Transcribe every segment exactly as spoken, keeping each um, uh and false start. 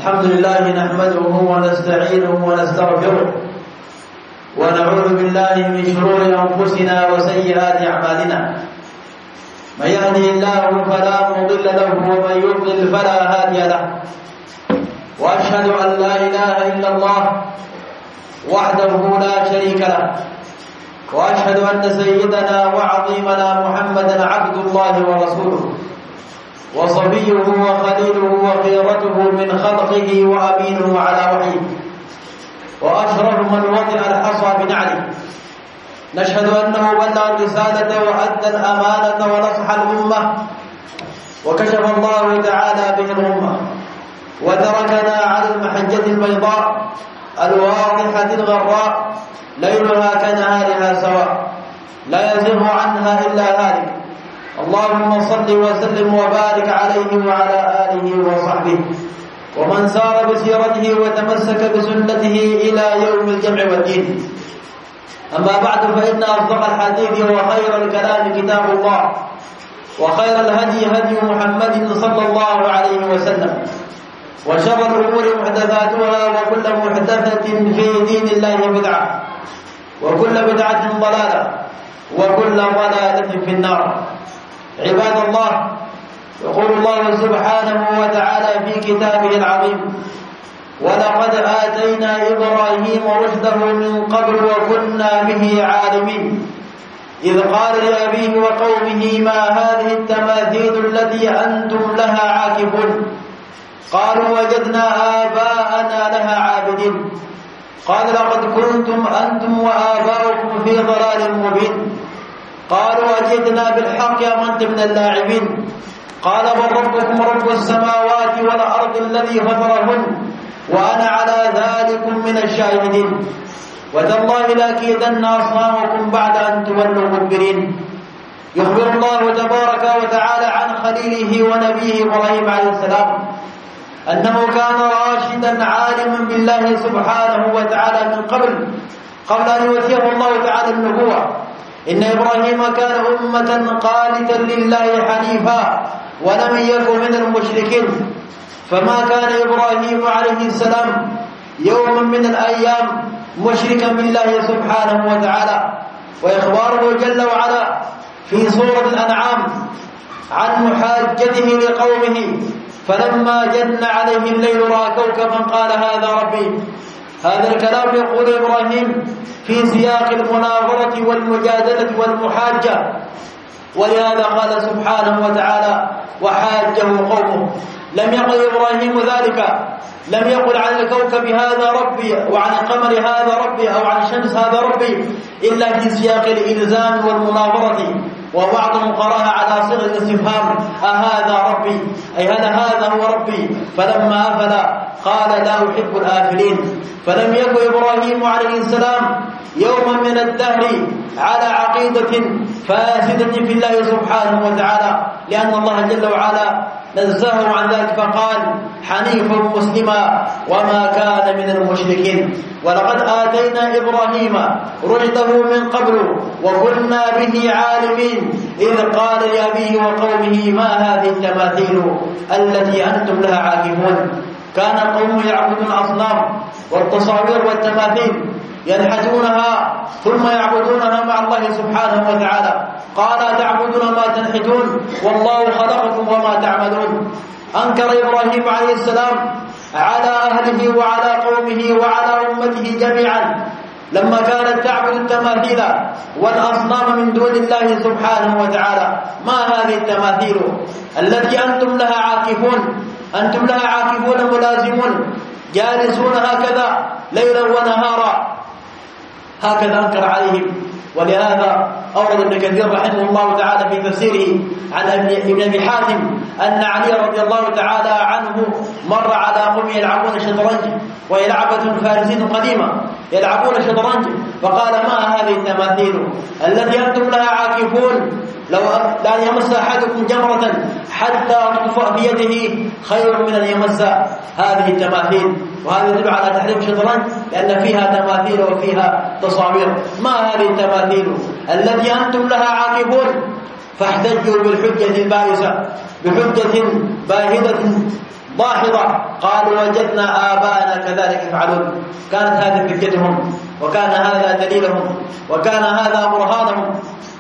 الحمد لله نحمده ونستعينه ونستغفره ونعوذ بالله من شرور أنفسنا وسيئات أعمالنا. من يهده الله فلا مضل له ومن يضلل فلا هادي له. وأشهد أن لا إله إلا الله وحده لا شريك له، وأشهد أن سيدنا وعظيمنا محمدا عبد الله ورسوله وصفيه وخليله وخيرته من خلقه وأمينه على وحيه، وأشرف من وطئ الحصى بنعله. نشهد أنه بلغ الرسالة وأدى الأمانة ونصح الأمة وكشف الله تعالى به الأمة، وتركنا على المحجة البيضاء الواضحة الغراء ليلها كنهارها سواء، لا يزيغ عنها إلا هالك. اللهم صل وسلم وبارك عليه وعلى آله وصحبه ومن سار بسيرته وتمسك بسنته إلى يوم الجمع والدين. أما بعد، فإن أصدق الحديث وخير الكلام كتاب الله، وخير الهدي هدي محمد صلى الله عليه وسلم، وشر الأمور محدثاتها، وكل محدثة في دين الله بدعة، وكل بدعة ضلالة، وكل ضلالة في النار. عباد الله، يقول الله سبحانه وتعالى في كتابه العظيم: ولقد آتينا إبراهيم رشده من قبل وكنا به عالمين، إذ قال لأبيه وقومه ما هذه التماثيل التي أنتم لها عاكفون؟ قالوا وجدنا آباءنا لها عابدين. قال لقد كنتم أنتم وآباؤكم في ضلال مبين. قالوا أجئتنا بالحق أم أنت من اللاعبين؟ قال بل ربكم رب السماوات والأرض الذي فطرهن وأنا على ذلك من الشاهدين. وتالله لأكيدن أصنامكم بعد أن تولوا مدبرين. يخبر الله تبارك وتعالى عن خليله ونبيه إبراهيم عليه السلام أنه كان راشدا عالما بالله سبحانه وتعالى من قبل قبل أن يؤتيه الله تعالى النبوة. إن إبراهيم كان أمة قانتا لله حنيفا ولم يكن من المشركين، فما كان إبراهيم عليه السلام يوما من الأيام مشركا بالله سبحانه وتعالى. وإخباره جل وعلا في سورة الأنعام عن محاجته لقومه فلما جن عليه الليل رأى كوكبا قال هذا ربي. هذا الكلام يقول إبراهيم في سياق المناظرة والمجادلة والمحاجة، ولهذا قال سبحانه وتعالى وحاجه قومه. لم يقل إبراهيم ذلك، لم يقل عن الكوكب هذا ربي وعن القمر هذا ربي أو عن الشمس هذا ربي إلا في سياق الإلزام والمناظرة، وبعضهم قرأها على صيغة الاستفهام أهذا ربي، أي هل هذا هو ربي؟ فلما أفل قال لا أحب الآفلين. فلم يكن إبراهيم عليه السلام يوما من الدهر على عقيدة فاسدة في الله سبحانه وتعالى، لأن الله جل وعلا نزهه عن ذلك فقال حنيفا مسلما وما كان من المشركين. ولقد آتينا إبراهيم رشده من قبل وكنا به عالمين، إذ قال لأبيه وقومه ما هذه التماثيل التي أنتم لها عاكفون. كان القوم يعبدون الأصنام والتصاوير والتماثيل، ينحتونها ثم يعبدونها مع الله سبحانه وتعالى. قال تعبدون ما تنحتون والله خلقكم وما تعملون. أنكر إبراهيم عليه السلام على أهله وعلى قومه وعلى أمته جميعا لما كانت تعبد التماثيل والأصنام من دون الله سبحانه وتعالى. ما هذه التماثيل التي أنتم لها عاكفون؟ أنتم لها عاكفون ملازمون جالسون هكذا ليلا ونهارا، هكذا أنكر عليهم. ولهذا أورد ابن كثير رحمه الله تعالى في تفسيره عن ابن أبي حاتم أن علي رضي الله تعالى عنه مر على قوم يلعبون الشطرنج، وهي لعبة فارسية قديمة يلعبون الشطرنج، فقال ما هذه التماثيل التي أنتم لها عاكفون؟ لو لا يمس أحدكم جمرة حتى تطفأ بيده خير من أن يمس هذه التماثيل. وهذا يدل على تحريم الشطرنج لأن فيها تماثيل وفيها تصاوير. ما هذه التماثيل التي أنتم لها عاكفون؟ فاحتجوا بالحجة البائسة، بحجة باهدة ضاحضة قالوا وجدنا آباءنا كذلك يفعلون. كانت هذه حجتهم، وكان هذا دليلهم، وكان هذا برهانهم،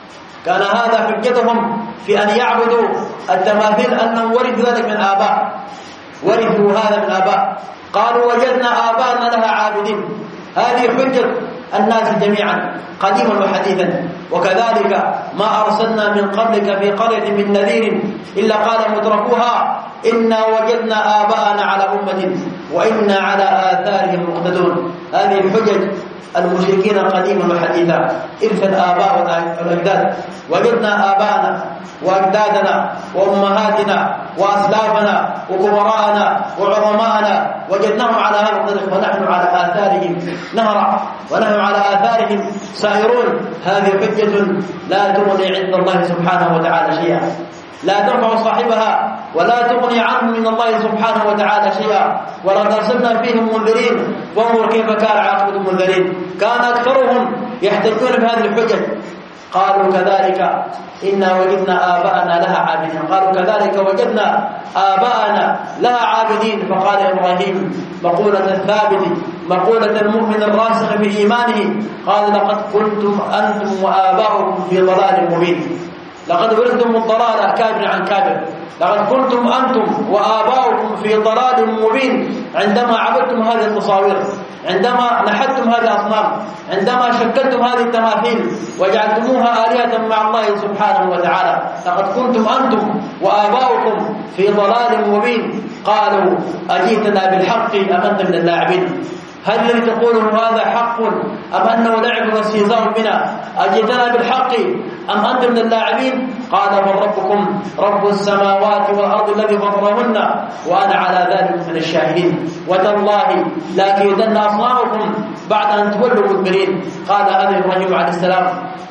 كان هذا حجتهم في أن يعبدوا التماثيل، أنهم ورثوا ذلك من آباء، ورثوا هذا من آباء. قالوا وجدنا آباءنا لها عابدين. هذه حجة الناس جميعا قديما وحديثا. وكذلك ما أرسلنا من قبلك في قرية من نذير إلا قال مترفوها إنا وجدنا آباءنا على أمة وإنا على آثارهم مقتدون. هذه الحجج المشركين قديما وحديثا، إرث الآباء والأجداد. وجدنا آباءنا وأجدادنا وأمهاتنا وأسلافنا وكبراءنا وعظماءنا وجدناهم على هذا الطريق ونحن على آثارهم نهرع ونحن على آثارهم سائرون. هذه حجة لا تغني عند الله سبحانه وتعالى شيئا، لا تنفع صاحبها ولا تغني عنه من الله سبحانه وتعالى شيئا. ولقد أرسلنا فيهم منذرين وانظر كيف كان عاقبة المنذرين. كان أكثرهم يحتجون بهذه الحجج. قالوا كذلك إنا وجدنا آباءنا لها عابدين. قالوا كذلك وجدنا آباءنا لها عابدين. فقال إبراهيم مقولة الثابت، مقولة المؤمن الراسخ بإيمانه، قال لقد كنتم أنتم وآباؤكم في ضلال مبين. لقد ولدتم الضلال كابر عن كابر. لقد كنتم أنتم وآباؤكم في ضلال مبين عندما عبدتم هذه التصاوير، عندما نحتم هذه الأصنام، عندما شكلتم هذه التماثيل وجعلتموها آلهة مع الله سبحانه وتعالى. لقد كنتم أنتم وآباؤكم في ضلال مبين. قالوا أجيتنا بالحق أم أنت من اللاعبين؟ هل الذي تقوله هذا حق أم أنه لعب واستهزاء بنا؟ أجئتنا بالحق أم أنت من اللاعبين؟ قال من ربكم رب السماوات والأرض الذي فطرهن وأنا على ذلك من الشاهدين. وتالله لأكيدن أصنامكم بعد أن تولوا مدبرين. قال هذا إبراهيم عليه السلام،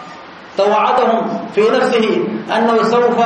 توعدهم في نفسه أنه سوف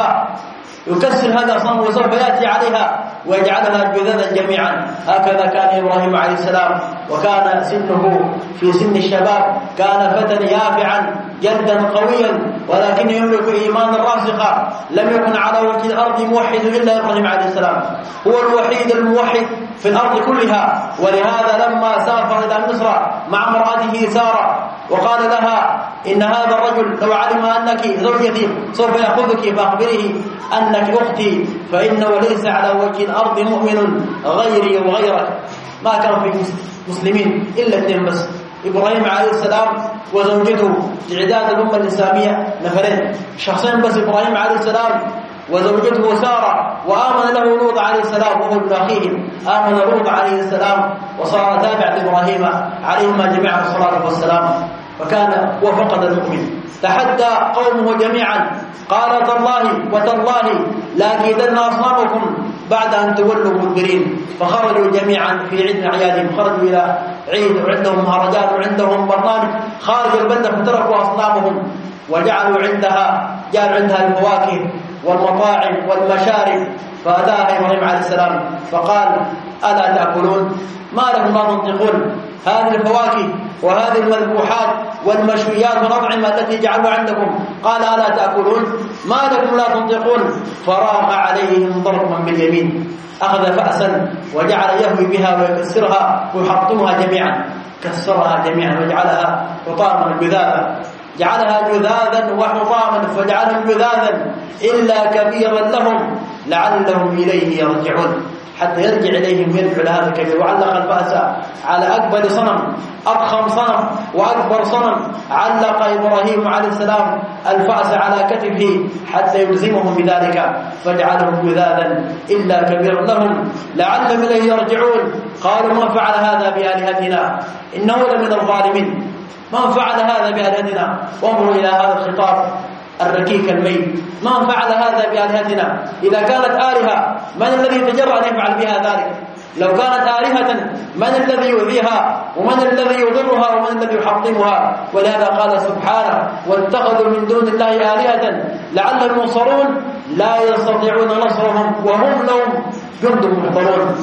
يكسر هذا الأصنام وسوف يأتي عليها ويجعلها جذاذا جميعا. هكذا كان إبراهيم عليه السلام، وكان سنه في سن الشباب، كان فتى يافعا جدا قويا، ولكن يملك إيمانا راسخا. لم يكن على وجه الأرض موحد إلا إبراهيم عليه السلام، هو الوحيد الموحد في الأرض كلها. ولهذا لما سافر إلى مصر مع امرأته سارة وقال لها إن هذا الرجل لو علم أنك زوجتي سوف يأخذك فأخبره أنك أختي، فإنه ليس على وجه الأرض مؤمن غيري وغيرك. ما كان في مسلمين إلا اثنين بس، إبراهيم عليه السلام وزوجته. تعداد الأمة الإسلامية نفرين، شخصين بس، إبراهيم عليه السلام وزوجته سارة. وآمن له لوط عليه السلام وهو ابن أخيه، آمن لوط عليه السلام وصار تابع لإبراهيم عليهما جميعا الصلاة والسلام. فكان وفقد المؤمن. تحدى قومه جميعا، قال تالله وتالله لأكيدن أصنامكم بعد أن تولوا مدبرين. فخرجوا جميعا في عيد من أعيادهم، خرجوا إلى عيد وعندهم مهرجان وعندهم برنامج خارج البلدة، فتركوا أصنامهم وجعلوا عندها جعلوا عندها الفواكه والمطاعم والمشارب. فأتاها إبراهيم عليه السلام فقال ألا تأكلون؟ ما لكم لا تنطقون؟ هذه الفواكه وهذه المذبوحات والمشويات والأطعمة التي جعلوا عندكم، قال ألا تأكلون؟ ما لكم لا تنطقون؟ فراغ عليهم ضربا باليمين، أخذ فأسا وجعل يهوي بها ويكسرها ويحطمها جميعا، كسرها جميعا وجعلها حطاما جذاذا، جعلها جذاذا وحطاما فجعلهم جذاذا إلا كبيرا لهم لعلهم إليه يرجعون، حتى يرجع إليهم يرجع لهذا الكبير. وعلق الفأس على أكبر صنم، أضخم صنم وأكبر صنم، علق إبراهيم عليه السلام الفأس على كتفه حتى يلزمهم بذلك، فجعلهم جذاذا إلا كبير لهم لعلهم إليه يرجعون. قالوا من فعل هذا بآلهتنا إنه لمن الظالمين. من فعل هذا بآلهتنا؟ وانظروا إلى هذا الخطاب الركيك الميت، من فعل هذا بآلهتنا؟ إذا كانت آلهة من الذي يتجرأ أن يفعل بها ذلك؟ لو كانت آلهة من الذي يؤذيها ومن الذي يضرها ومن الذي يحطمها؟ ولهذا قال سبحانه واتخذوا من دون الله آلهة لعلهم ينصرون لا يستطيعون نصرهم وهم لهم جند محضرون.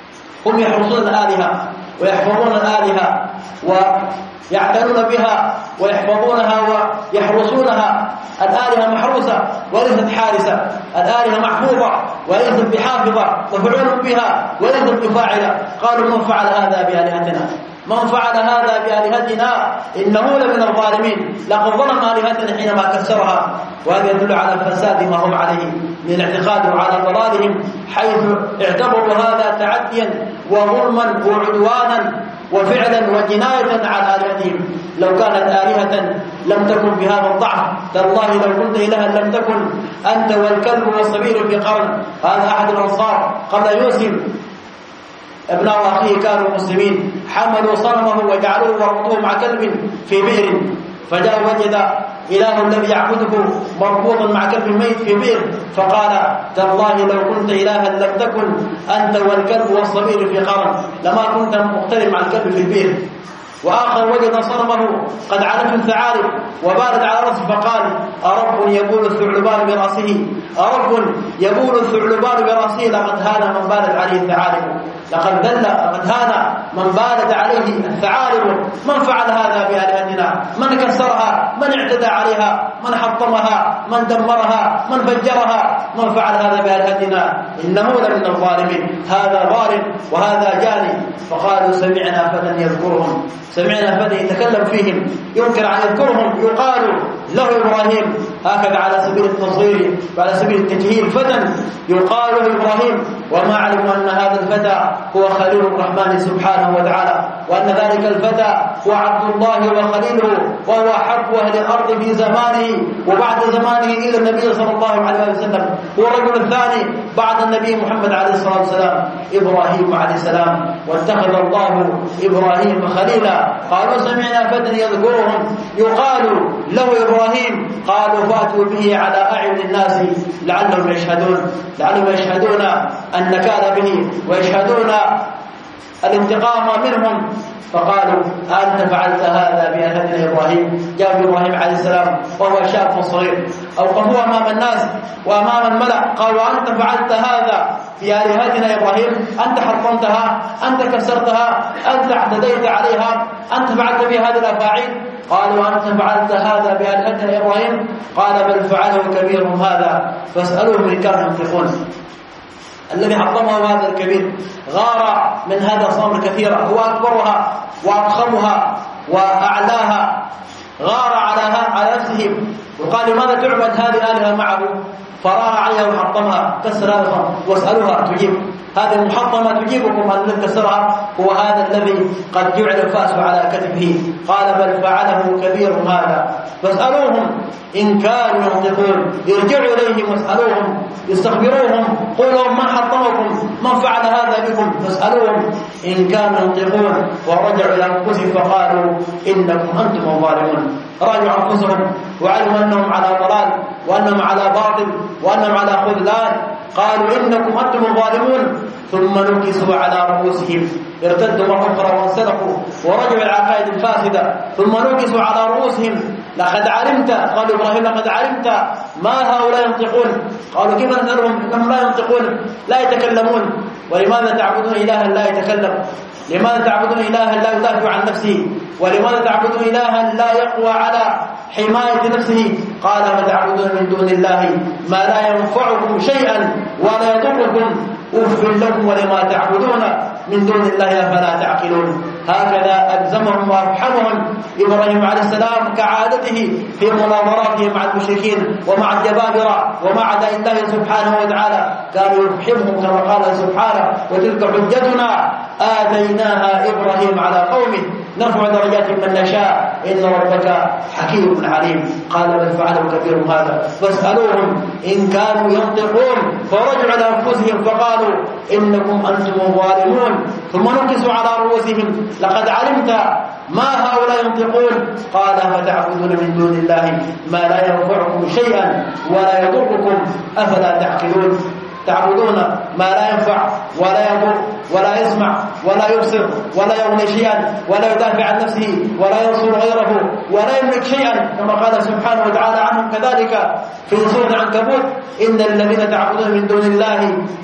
هم يحرسون الآلهة ويحفظون الآلهة ويعتنون بها ويحفظونها ويحرسونها. الآلهة محروسة وليست حارسة، الآلهة محفوظة وأيضا بحافظة وفعول بها وأيضا بفاعلة. قالوا من فعل هذا بآلهتنا من فعل هذا بآلهتنا إنه لمن الظالمين، لقد ظلم آلهتنا حينما كسرها. وهذا يدل على فساد ما هم عليه من الاعتقاد وعلى ضلالهم، حيث اعتبروا هذا تعديا وظلما وعدوانا وفعلا وجناية على آلهتهم. لو كانت آلهة لم تكن بهذا الضعف، تالله لو كنت إلها لم تكن أنت والكلب والصغير في قرن. هذا أحد الأنصار قبل يوسف ابن أخيه كانوا مسلمين، حملوا صنمه وجعلوه وربطوه مع كلب في بئر، فجاء وجد إله الذي يعبده مربوطا مع كلب ميت في بئر، فقال تالله لو كنت إلها لم تكن أنت والكلب والصغير في قرن، لما كنت مقترب مع الكلب في البئر. وآخر وجد صنمه قد علته الثعالب وبالت على رأسه، فقال أرب يبول الثعلبان برأسه أرب يبول الثعلبان برأسه لقد هان من بالت عليه الثعالب، لقد ذل لقد هان من بالت عليه الثعالب. من فعل هذا بآلهتنا؟ من كسرها؟ من اعتدى عليها؟ من حطمها؟ من دمرها؟ من فجرها؟ من فعل هذا بآلهتنا إنه لمن الظالمين. هذا ظالم وهذا جاني. فقالوا سمعنا فتى يذكرهم، سمعنا فتى يتكلم فيهم ينكر عن يذكرهم يقال له إبراهيم، هكذا على سبيل التصغير وعلى سبيل التجهيل، فتى يقال له إبراهيم، وما علموا أن هذا الفتى هو خليل الرحمن سبحانه وتعالى، وأن ذلك الفتى هو عبد الله وخليله، وهو حب أهل الأرض في زمانه وبعد زمانه إلى النبي صلى الله عليه وسلم. هو الرجل الثاني بعد النبي محمد عليه الصلاة والسلام إبراهيم عليه السلام، واتخذ الله إبراهيم خليلا. قالوا سمعنا فتى يذكرهم يقال له إبراهيم، قالوا فاتوا به على أعين الناس لعلهم يشهدون لعلهم يشهدون النكال به ويشهدون الانتقام منهم. فقالوا أنت فعلت هذا بآلهتنا إبراهيم؟ جاء إبراهيم عليه السلام وهو شاب صغير أوقفوه أمام الناس وأمام الملأ، قالوا أنت فعلت هذا بآلهتنا إبراهيم؟ أنت حطمتها؟ أنت كسرتها؟ أنت اعتديت عليها؟ أنت فعلت بها هذه الأفاعيل؟ قالوا أنت فعلت هذا بآلهتنا إبراهيم؟ قال بل فعله كبيرهم هذا فاسألوهم إن كانوا ينطقون. الذي حطمه هذا الكبير غار من هذا الصنم كثيرا، هو أكبرها وأضخمها وأعلاها، غار على على نفسه وقال لماذا تعبد هذه الآلهة معه؟ فراغ عليها وحطمها، كسر هذا واسألوها تجيب. هذه المحطمة تجيبكم أن الذي كسرها هو هذا الذي قد جعل الفأس على كتفه. قال بل فعله كبيرهم هذا فاسألوهم إن كانوا ينطقون. يرجعوا إليهم واسألوهم يستخبروهم، قولوا من حطمكم؟ من فعل هذا بكم؟ فاسألوهم إن كانوا ينطقون. ورجعوا إلى أنفسهم فقالوا إنكم أنتم الظالمون. راجعوا أنفسهم وعلموا أنهم على ضلال وأنهم على باطل وأنهم على خذلان. قالوا إنكم أنتم الظالمون، ثم نكسوا على رؤوسهم، ارتدوا مرة أخرى وانسلخوا ورجعوا العقائد الفاسدة، ثم نكسوا على رؤوسهم. لقد علمت، قالوا إبراهيم لقد علمت ما هؤلاء ينطقون. قالوا كيف نسألهم إنهم لا ينطقون لا يتكلمون؟ ولماذا تعبدون إلها لا يتكلم؟ لماذا تعبدون إلها لا يدافع عن نفسه؟ ولماذا تعبدون إلها لا يقوى على حماية نفسه؟ قال فتعبدون من دون الله ما لا ينفعكم شيئا ولا يضركم أف لكم ولما تعبدون من دون الله أفلا تعقلون. هكذا ألزمهم وأفحمهم إبراهيم عليه السلام كعادته في مناظراته مع المشركين ومع الجبابرة ومع أعداء الله سبحانه وتعالى، كانوا يفحمهم كما قال سبحانه وتلك حجتنا آتيناها إبراهيم على قومه نرفع درجات من نشاء إن ربك حكيم عليم. قال بل فعلوا كبيرهم هذا فاسألوهم إن كانوا ينطقون. فرجعوا إلى أنفسهم فقالوا إنكم أنتم الظالمون، ثم نكسوا على رؤوسهم لقد علمت ما هؤلاء ينطقون. قال فتعبدون من دون الله ما لا ينفعكم شيئا ولا يضركم أفلا تعقلون. تعبدون ما لا ينفع ولا يضر ولا يسمع ولا يبصر ولا يغني شيئا ولا يدافع عن نفسه ولا ينصر غيره ولا يملك شيئا، كما قال سبحانه وتعالى عنهم كذلك في سورة العنكبوت إن الذين تعبدون من دون الله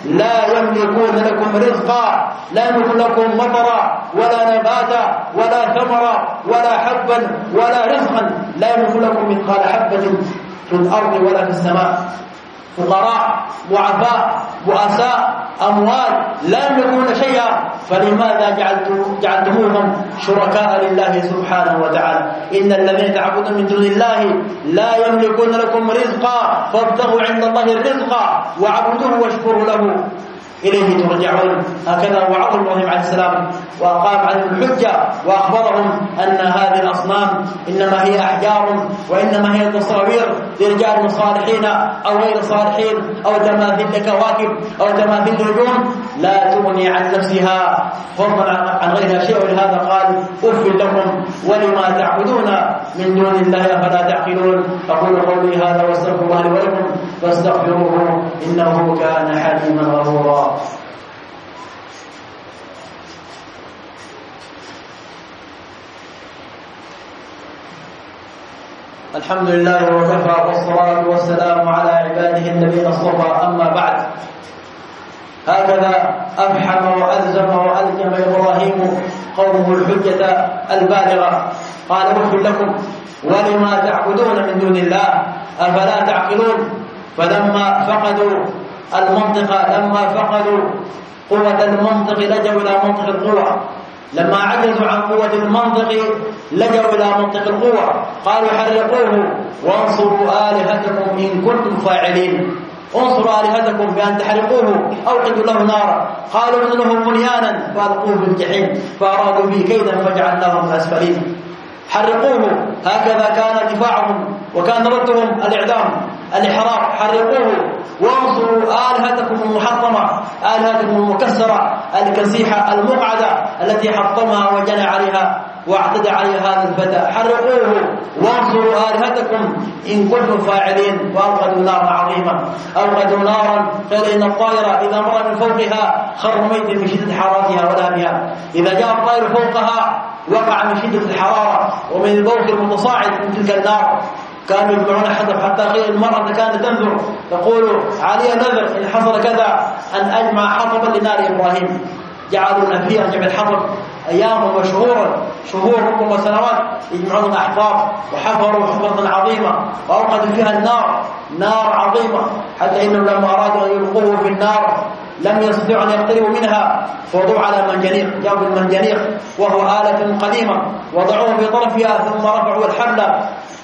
لا يملكون لكم رزقا، لا يملك لكم مطرا ولا نباتا ولا ثمرا ولا حبا ولا رزقا، لا يملك لكم مثقال حبة في الأرض ولا في السماء. فقراء ضعفاء بؤساء أموال لا يملكون شيئا، فلماذا جعلتم جعلتموهم شركاء لله سبحانه وتعالى؟ إن الذين تعبدون من دون الله لا يملكون لكم رزقا فابتغوا عند الله الرزق واعبدوه واشكروا له إليه ترجعون. هكذا وعظ إبراهيم عليه السلام وأقام عليهم الحجة وأخبرهم أن هذه الأصنام إنما هي أحجار وإنما هي تصاوير لرجال صالحين أو غير صالحين أو تماثيل كواكب أو تماثيل نجوم لا تغني عن نفسها فضلا عن غيرها شيء. ولهذا قال أف لكم ولما تعبدون من دون الله أفلا تعقلون. أقول قولي هذا واستغفر الله لي ولكم فاستغفروه إنه كان حليما غفورا. الحمد لله وكفى والصلاة والسلام على عباده الذين اصطفى. أما بعد، هكذا أفحم وألزم وألجم إبراهيم قومه الحجة البالغة. قال أف لكم ولما تعبدون من دون الله أفلا تعقلون. فلما فقدوا المنطق لما فقدوا قوة المنطق لجوا إلى منطق القوة. لما عجزوا عن قوة المنطق لجوا إلى منطق القوة. قالوا حرقوه وانصروا آلهتكم إن كنتم فاعلين. انصروا آلهتكم بأن تحرقوه أوقدوا له نارا. قالوا ابنوا له بنيانا فألقوه في الجحيم فأرادوا به كيدا فجعلناهم أسفلين. حرقوه، هكذا كان دفاعهم وكان ردهم الإعدام الإحراق. حرقوه وانصروا آلهتكم المحطمة، آلهتكم المكسرة الكسيحة المقعدة التي حطمها وجنى عليها واعتدى عليها هذا الفتى. حرقوه وانصروا آلهتكم إن كنتم فاعلين. وأوقدوا نارا عظيمة، أوقدوا نارا قيل إن الطائرة إذا مر من فوقها خر ميت من شدة حرارتها ولهبها. إذا جاء الطائر فوقها وقع من شدة الحرارة ومن البوق المتصاعد من تلك النار. كانوا يجمعون حطب حتى قيل المرأة كانت تنذر تقول علي نذر إن حصل كذا أن أجمع حطبا لنار إبراهيم. جعلوا فيها جمع الحطب أياما وشهورا شهور ربما سنوات يجمعون الأحقاب وحفروا حفرة عظيمة وأوقدوا فيها النار نار عظيمة حتى إنهم لما أرادوا أن يلقوه في النار لم يستطيعوا أن يقتربوا منها فوضعوا على منجنيق. جابوا المنجنيق وهو آلة قديمة وضعوه في طرفها ثم رفعوا الحبل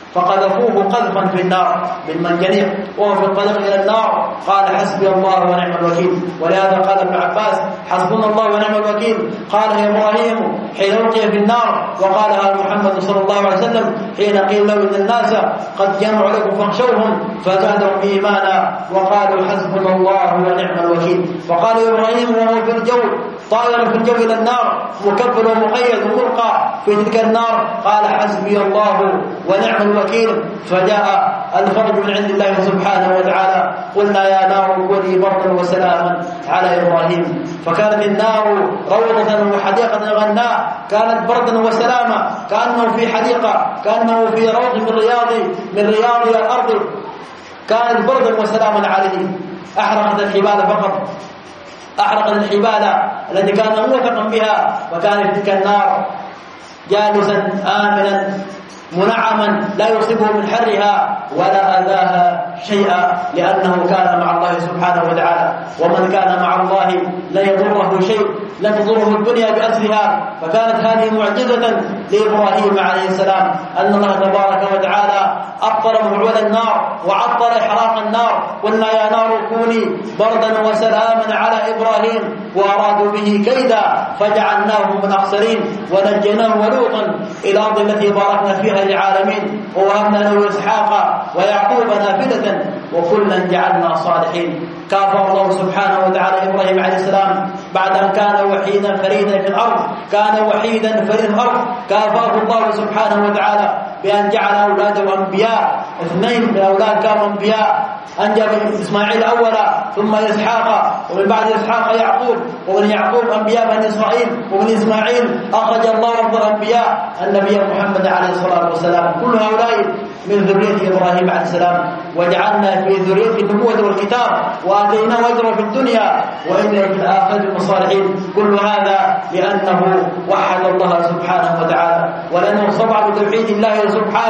فقذفوه قذفا في النار بالمنجنيق وهو في الطريق إلى النار. قال حسبي الله ونعم الوكيل. ولهذا قال ابن عباس حسبنا الله ونعم الوكيل. قالها إبراهيم حين ألقي في النار وقالها محمد صلى الله عليه وسلم حين قيل له إن الناس قد جمعوا لكم فاخشوهم فزادهم إيمانا وقالوا حسبنا الله ونعم الوكيل. وقال إبراهيم وهو في الجو طائر في الجو إلى النار مكبل ومقيد وملقى في تلك النار قال حسبي الله ونعم الوكيل. فجاء الفرج من عند الله سبحانه وتعالى قلنا يا نار كوني بردا وسلاما على إبراهيم. فكانت النار روضة وحديقة غناء، كانت بردا وسلاما كأنه في حديقة كأنه في روض من رياض من رياض الأرض. كانت بردا وسلاما عليه. أحرقت الحبال فقط أحرقت الحبال التي كان موثقا بها وكان في تلك النار جالسا آمنا منعما لا يصيبه من حرها ولا أذاها شيئا لأنه كان مع الله سبحانه وتعالى. ومن كان مع الله لا يضره شيء لم تضره الدنيا بأسرها. فكانت هذه معجزة لإبراهيم عليه السلام أن الله تبارك وتعالى أبطل مفعول النار وعطل إحراق النار. قلنا يا نار كوني بردا وسلاما على إبراهيم وأرادوا به كيدا فجعلناهم من الأخسرين ونجيناه ولوطا إلى الأرض التي باركنا فيها للعالمين ووهبنا له إسحاق ويعقوب نافلة وكلا جعلنا صالحين. كافى الله سبحانه وتعالى إبراهيم عليه السلام بعد أن كان وحيدا فريدا في الأرض كان وحيدا فريدا في الأرض كافاه الله سبحانه وتعالى بأن جعل أولاده أنبياء. اثنين من الأولاد كانوا أنبياء أنجب إسماعيل أولا ثم إسحاق ومن بعد إسحاق يعقوب ومن يعقوب أنبياء بني إسرائيل ومن إسماعيل أخرج الله رب الأنبياء النبي محمد عليه الصلاة والسلام. كل هؤلاء من ذرية إبراهيم عليه السلام وجعلنا في ذرية النبوة والكتاب وآتيناه أجره في الدنيا وإنه في الآخرة من الصالحين. كل هذا لأنه وحد الله سبحانه وتعالى ولأنه صبر بتوحيد الله سبحانه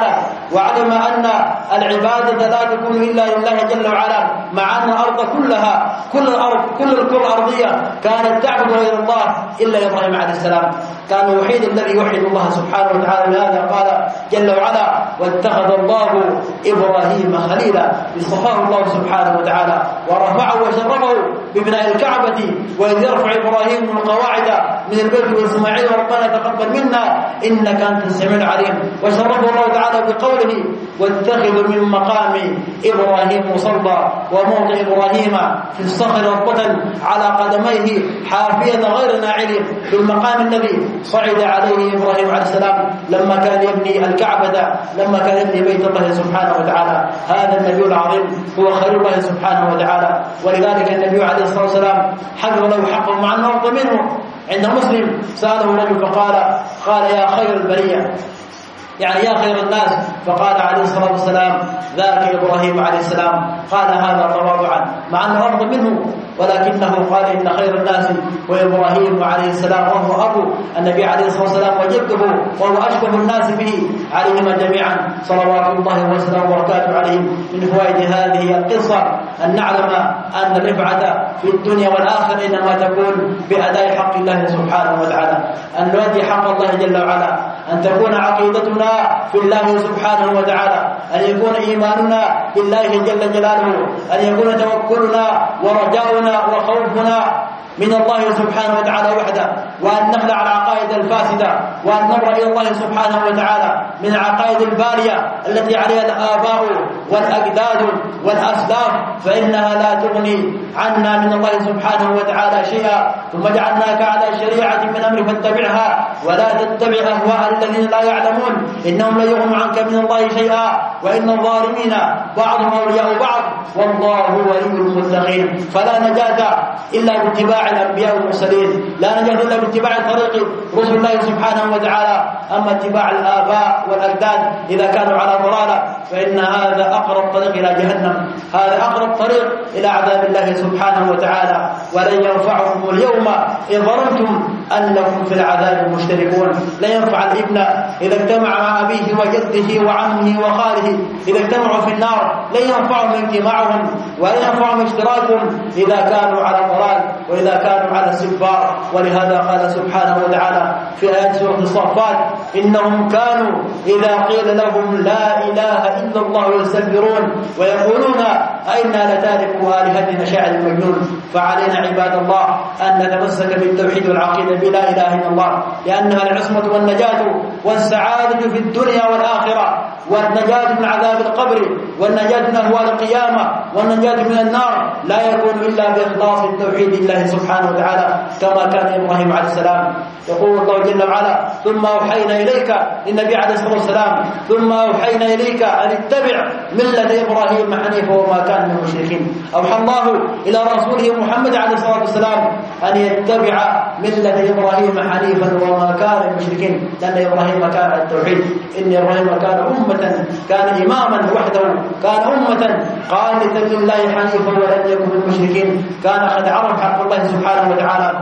وعلم أن العبادة لا تكون إلا لله جل وعلا، مع أن الأرض كلها كل الأرض كل الكرة الأرضية كانت تعبد غير الله إلا إبراهيم عليه السلام، كان الوحيد الذي يوحد الله سبحانه وتعالى. لهذا قال جل وعلا: واتخذ الله إبراهيم خليلا، اصطفاه الله سبحانه وتعالى ورفعه وشرفه ببناء الكعبة، وإذ يرفع إبراهيم القواعد من البيت وإسماعيل ربنا تقبل منا إنك أنت السميع العليم، وشرفه الله تعالى بقوله: واتخذوا من مقام إبراهيم مصلى وموضع إبراهيم في الصخر ربة على قدميه حافية غير ناعل، في المقام الذي صعد عليه إبراهيم عليه السلام لما كان يبني الكعبة، لما كان يبني بيت الله سبحانه وتعالى. هذا النبي العظيم هو خير الله سبحانه وتعالى، ولذلك النبي عليه الصلاة والسلام حفظ له حقه مع أنه أفضل منه. عند مسلم سأله رجل فقال قال يا خير البرية، يعني يا خير الناس، فقال عليه الصلاة والسلام: ذاك إبراهيم عليه السلام. قال هذا تواضعا مع أنه أفضل منه، ولكنه قال إن خير الناس وإبراهيم عليه السلام، وهو أبو النبي عليه الصلاة والسلام وجده، وهو أشبه الناس به عليهما جميعا صلوات الله وسلامه وبركاته عليهم. من فوائد هذه القصة أن نعلم أن الرفعة في الدنيا والآخرة إنما تكون بأداء حق الله سبحانه وتعالى، أن نؤدي حق الله جل وعلا، أن تكون عقيدتنا في الله سبحانه وتعالى، أن يكون إيماننا بالله جل جلاله، أن يكون توكلنا ورجاؤنا وخوفنا من الله سبحانه وتعالى وحده، وأن نخلع العقائد الفاسدة، وأن نبرأ إلى الله سبحانه وتعالى من العقائد البالية التي عليها الآباء والأجداد والأسلاف، فإنها لا تغني عنا من الله سبحانه وتعالى شيئا. ثم جعلناك على شريعة من أمر فاتبعها ولا تتبع أهواء الذين لا يعلمون إنهم لا يغنوا عنك من الله شيئا وإن الظالمين بعضهم أولياء بعض والله ولي المتقين. فلا نجاة إلا باتباع الأنبياء والمرسلين، لا نجاة إلا باتباع طريق رسل الله سبحانه وتعالى. أما اتباع الآباء والأجداد إذا كانوا على ضلالة فإن هذا أقرب طريق إلى جهنم، هذا أقرب طريق إلى عذاب الله سبحانه وتعالى. ولن ينفعكم اليوم إن ظلمتم أنكم في العذاب مشتركون. لا ينفع الابن إذا اجتمع مع أبيه وجده وعمه وخاله، إذا اجتمعوا في النار لا ينفعهم اجتماعهم ولا ينفعهم اشتراكهم إذا كانوا على ضلال وإذا كانوا على استكبار. ولهذا قال سبحانه وتعالى في آيات سورة الصافات: إنهم كانوا إذا قيل لهم لا إله إلا الله يستكبرون ويقولون أئنا لتاركوا آلهتنا شاعر مجنون. فعلينا عباد الله أن نتمسك بالتوحيد والعقيدة بلا إله إلا الله، لأنها العصمة والنجاة والسعادة في الدنيا والآخرة، والنجاة من عذاب القبر، والنجاة من أهوال القيامة، والنجاة من النار لا يكون إلا بإخلاص التوحيد لله سبحانه وتعالى، كما كان إبراهيم عليه السلام. يقول الله جل وعلا: ثم أوحينا إليك، للنبي عليه الصلاة والسلام: ثم أوحينا إليك أن اتبع ملة إبراهيم حنيفا وما كان من المشركين. أوحى الله إلى رسوله محمد عليه الصلاة والسلام أن يتبع ملة إبراهيم حنيفا وما كان من المشركين، لأن إبراهيم كان على التوحيد. إن إبراهيم كان أمة، كان إماما وحده، كان أمة قانتا لله حنيفا ولم يكن من المشركين، كان قد عرف حق الله سبحانه وتعالى.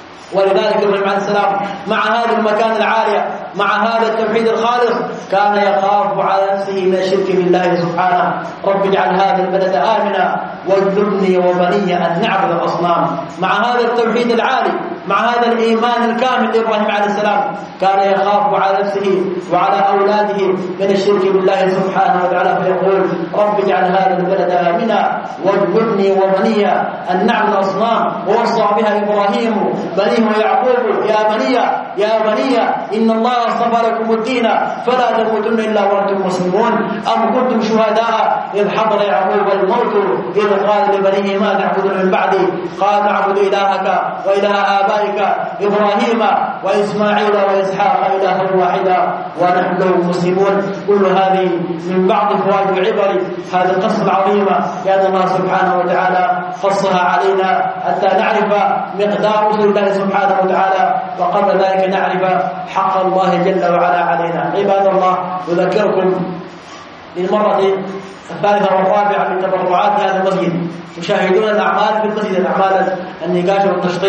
ولذلك إبراهيم عليه السلام مع هذه المكان العالية، مع هذا التوحيد الخالص، كان يخاف على نفسه من الشرك بالله سبحانه: رب اجعل هذا البلد آمنا واجنبني وبني أن نعبد الأصنام. مع هذا التوحيد العالي، مع هذا الإيمان الكامل لإبراهيم عليه السلام، كان يخاف على نفسه وعلى أولاده من الشرك بالله سبحانه وتعالى، فيقول: رب اجعل هذا البلد آمنا واجنبني وبني أن نعبد الأصنام. ووصى بها إبراهيم بنيه ويعقوب: يا بني يا بني إن الله اصطفى لكم الدين فلا تموتن إلا وأنتم مسلمون. أم كنتم شهداء إذ حضر يعقوب الموت إذ قال لبنيه ما تعبدون من بعدي؟ قال: نعبد إلهك وإله آبائك إبراهيم وإسماعيل وإسحاق إلها واحدا ونحن له مسلمون. كل هذه من بعض فوائد وعبر هذه القصة العظيمة، لأن الله سبحانه وتعالى قصها علينا حتى نعرف مقدار رسل الله سبحانه وتعالى، وقبل ذلك نعرف حق الله جل وعلا علينا. عباد الله، أذكركم للمرة الثالثة والرابعة من تبرعات هذا المسجد. تشاهدون الأعمال في المسجد، الأعمال النقاش والتشطيب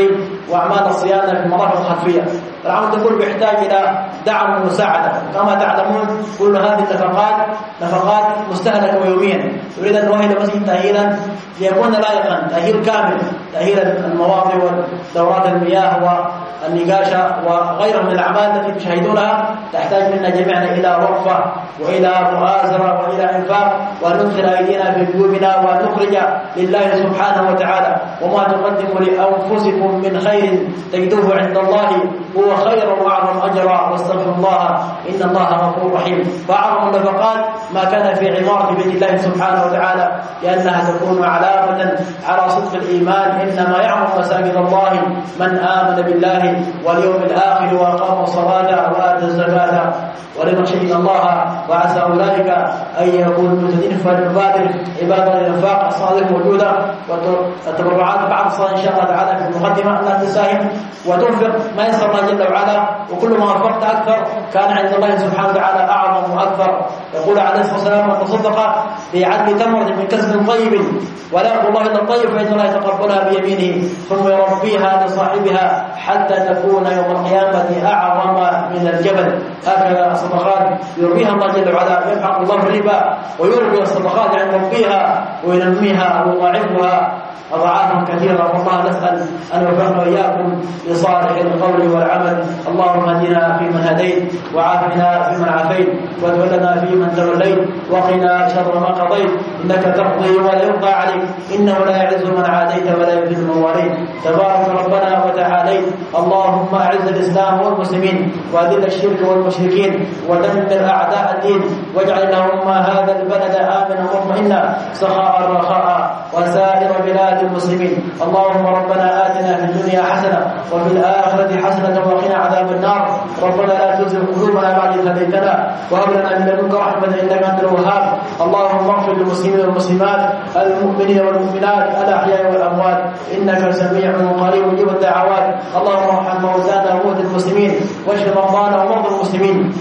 وأعمال الصيانة في المرافق الخلفية. العمل ده كله بيحتاج إلى دعم ومساعدة. كما تعلمون كل هذه النفقات نفقات مستهلكة ويوميا. نريد أن نؤهل المسجد تأهيلا ليكون لائقا، تأهيل كامل، تأهيل المواضع ودورات المياه والنقاشة وغيرها من الأعمال التي تشاهدونها تحتاج منا جميعا إلى وقفة وإلى مؤازرة وإلى إنفاق، وأن ندخل أيدينا في جيوبنا وأن نخرج لله سبحانه وتعالى. وما تقدموا لأنفسكم من خير تجدوه عند الله هو خير وأعظم أجرا واستغفر الله إن الله غفور رحيم. فأعظم النفقات ما كان في عمارة بيت الله سبحانه وتعالى، لأنها تكون علامة على صدق الإيمان. إنما يعمر مساجد الله من آمن بالله واليوم الآخر وأقام الصلاة وآتى الزكاة ولمن شهد الله وعسى أولئك أن يكونوا مهتدين. فلنبادر عبادة الإنفاق الصادق موجودة، والتبرعات بعد الصلاة إن شاء الله تعالى في المقدمة أن تساهم وتنفق ما يسر الله جل وعلا، وكل ما أنفقت أكثر كان عند الله سبحانه وتعالى أعظم وأكثر. يقول عليه الصلاة والسلام: من تصدق بعدل تمرة من كسب طيب ولا يقبل الله إلا الطيب فإن الله يتقبلها بيمينه ثم يربيها لصاحبها حتى تكون يوم القيامة أعظم من الجبل. هكذا الصدقات يربيها الله جل وعلا، يمحق الله الربا ويربي الصدقات يعني يربيها وينميها ويضاعفها أضعافا كثيرة. والله نسأل أن يوفقنا وإياكم لصالح القول والعمل. اللهم اهدنا فيمن هديت وعافنا فيمن عافيت وتولنا فيمن توليت وقنا شر ما قضيت إنك تقضي ولا يقضى عليك إنه لا يعز من عاديت ولا يذل من واليت. تبارك ربنا وتعاليت. اللهم أعز الإسلام والمسلمين وأذل الشرك والمشركين ودمر أعداء الدين واجعل اللهم هذا البلد آمنا مطمئنا سخاء رخاء وسائر بلاد المسلمين. اللهم ربنا آتنا في الدنيا حسنة وفي الآخرة حسنة وقنا عذاب النار. ربنا لا تزغ قلوبنا بعد إذ هديتنا وهب لنا من لدنك رحمة إنك أنت الوهاب. اللهم اغفر للمسلمين والمسلمات المؤمنين والمؤمنات الأحياء والأموات إنك سميع قريب مجيب الدعوات. اللهم ارحم موتانا وموتى المسلمين واشف مرضانا ومرضى المسلمين.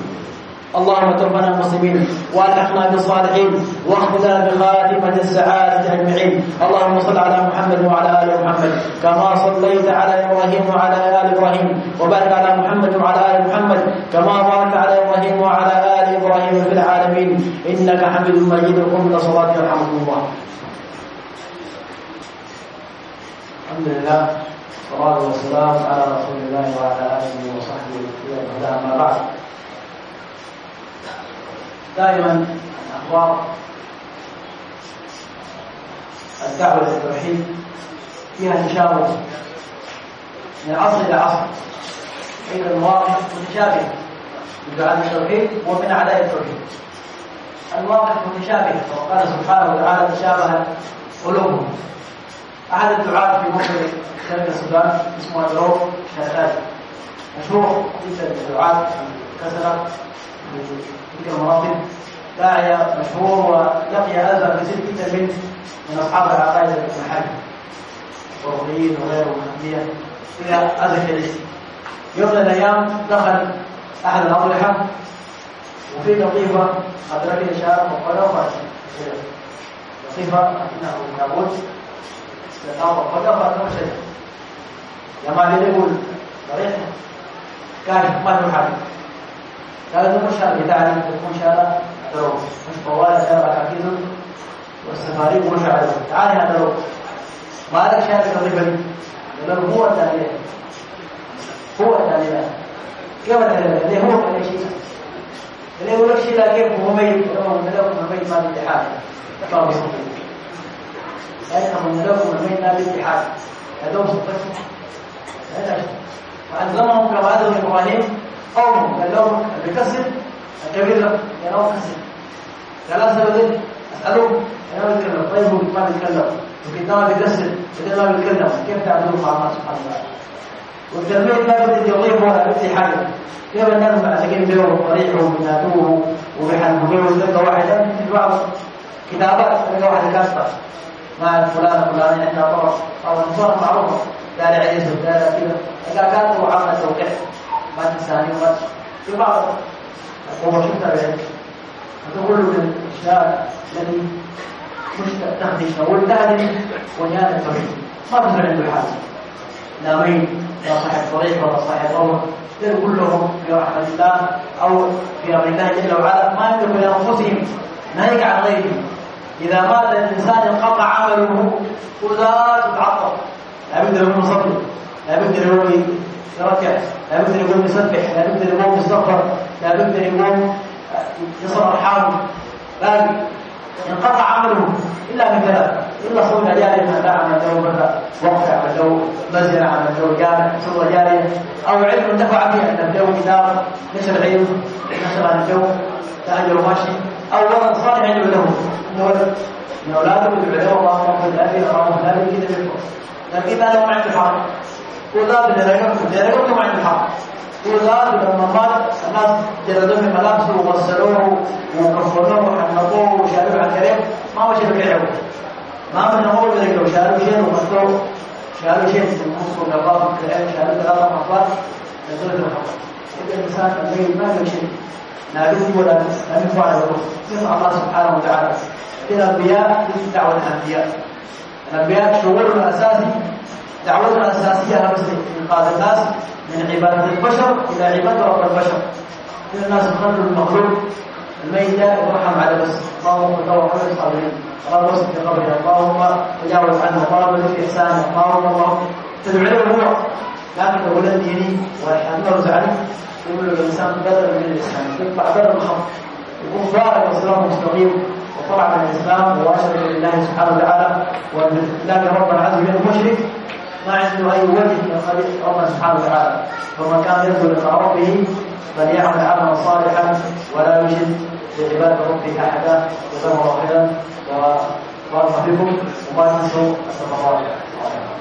اللهم توفنا المسلمين والحقنا بالصالحين واختم لنا بخاتمة السعادة أجمعين. اللهم صل على محمد وعلى آل محمد كما صليت على إبراهيم وعلى آل إبراهيم وبارك على محمد وعلى آل محمد كما باركت على إبراهيم وعلى آل إبراهيم في العالمين إنك حميد مجيد. قم إلى صلاتك يرحمكم الله. الحمد لله والصلاة والسلام على رسول الله وعلى آله وصحبه وسلم. أما بعد، دائما الأخبار الدعوة للتوحيد فيها تشابه من عصر إلى عصر، بين المواقف متشابهة من دعاة التوحيد ومن أعداء التوحيد. المواقف متشابهة، وقال سبحانه وتعالى: تشابهت قلوبهم. أحد الدعاة في مصر شرق السودان اسمه دروب شهادات، مشهور جدا بالدعاة كسرة تلك المناطق، داعية مشهور ولقي أذى كثير جدا من من أصحاب العقائد المحاكم الصوفيين وغيرهم الحمدية فيها أذى كثير. يوم من الأيام دخل أحد الأضرحة وفي لطيفة أدرك الإشارة وقال وفاش لطيفة إنه تابوت استناط وقال فأتمشى لما لي يقول صريح كاشف ما له حاجة. قال له مش هذا بتاعي تكون شارع دروب مش طوال شارع كثير والسفاري مش عليه تعال هنا دروب ما لك شارع قريبا. قال هو التالي هو التالي كيف التالي اللي هو كل شيء اللي يقول لك شيء لا كيف هو ميت لو من لكم الميت ما بالاتحاد ما بيصير لأنه من لكم الميت ما بالاتحاد هذول صفات هذا وأنظمهم كما أنزل إبراهيم قوم قال لهم بكسر الكبير ينام كسر قال أسأل أسألهم ينام يتكلم. طيب هو ما بيتكلم وكتاب بيكسر وكتاب ما بيتكلم كيف تعبدون مع الله سبحانه وتعالى؟ والتنبيه لا بد يضيف ولا بد حاجة. كيف الناس معتقين به وطريقه وبناتوه وبيحنبوه ويلقى واحد في بعض كتابات تلقى واحد كاسبة مع فلان فلان عندنا طرق أو نصارى معروفة داري عيسى داري كذا إذا كانت وعمل توقيع ما تنساني وما في بعض القوة شفتها بعيد فتقول له الأشياء التي مش تخدش والتالي ونيان التوحيد ما بصير عنده الحال. نامين لا صاحب طريق ولا صاحب قول كلهم في رحمة الله أو في أمر الله جل وعلا ما يملك لأنفسهم ناهيك عن غيرهم. إذا مات الإنسان انقطع عمله ولا تتعطل، لا بد له يصلي، لا بد له يركع، لا بد له يقوم يسبح، لا بد له يقوم يستغفر، لا بد له يقوم يصل أرحامه، باقي انقطع عمله إلا من ثلاث، إلا صوم جارية ما دعا عمل له بدا وقف عمل له مزرعة عمل له جامع صورة جارية، أو علم انتفع به عند له كتاب نشر علم نشر عن الجو تأجر ماشي، أو ولد صالح يدعو له إنه ولد من أولاده يدعو له اللهم اغفر لأبي اللهم لا بد كده بيكون، لكن هذا ما عنده حق وزاد اللي رجعته اللي رجعته ما عنده حق وزاد لما مات الناس جلدوه من ملابسه وغسلوه وكفنوه وحنطوه وشالوه عن كريم ما هو شيء بكعبه ما من نقول برجله شالوه شيء وغسلوه شالوه شيء من المصر والغراب والكريم شالوه ثلاثة مرات نزلت الحق. إذا الإنسان الليل ما له شيء لا يدري ولا لا ينفع له يطلع الله سبحانه وتعالى. الأنبياء في دعوة الأنبياء، الأنبياء شغلهم الأساسي دعوتنا الأساسية بس إنقاذ الناس من عبادة البشر إلى عبادة رب البشر. كل الناس يخرجوا المخلوق الميت يرحم على بس اللهم توفى الصالحين، اللهم وسع في قبره، اللهم تجاوز عنه، اللهم لك إحسانه، اللهم اللهم تدعو له هو. لكن لو ولد ديني ويحمله زعل يقول له الإنسان بدل من الإسلام يطلع بدل الخمر يكون ضارب الصراط المستقيم وطلع من الإسلام وأشرك لله سبحانه وتعالى ولكن ربنا عز وجل مشرك ما عنده أي وجه يخلق ربنا سبحانه وتعالى. فمن كان يرجو لقاء ربه فليعمل عملا صالحا ولا يشرك بعبادة ربه أحدا. جزاكم الله خيرا وبارك فيكم وما تنسوا الصلوات.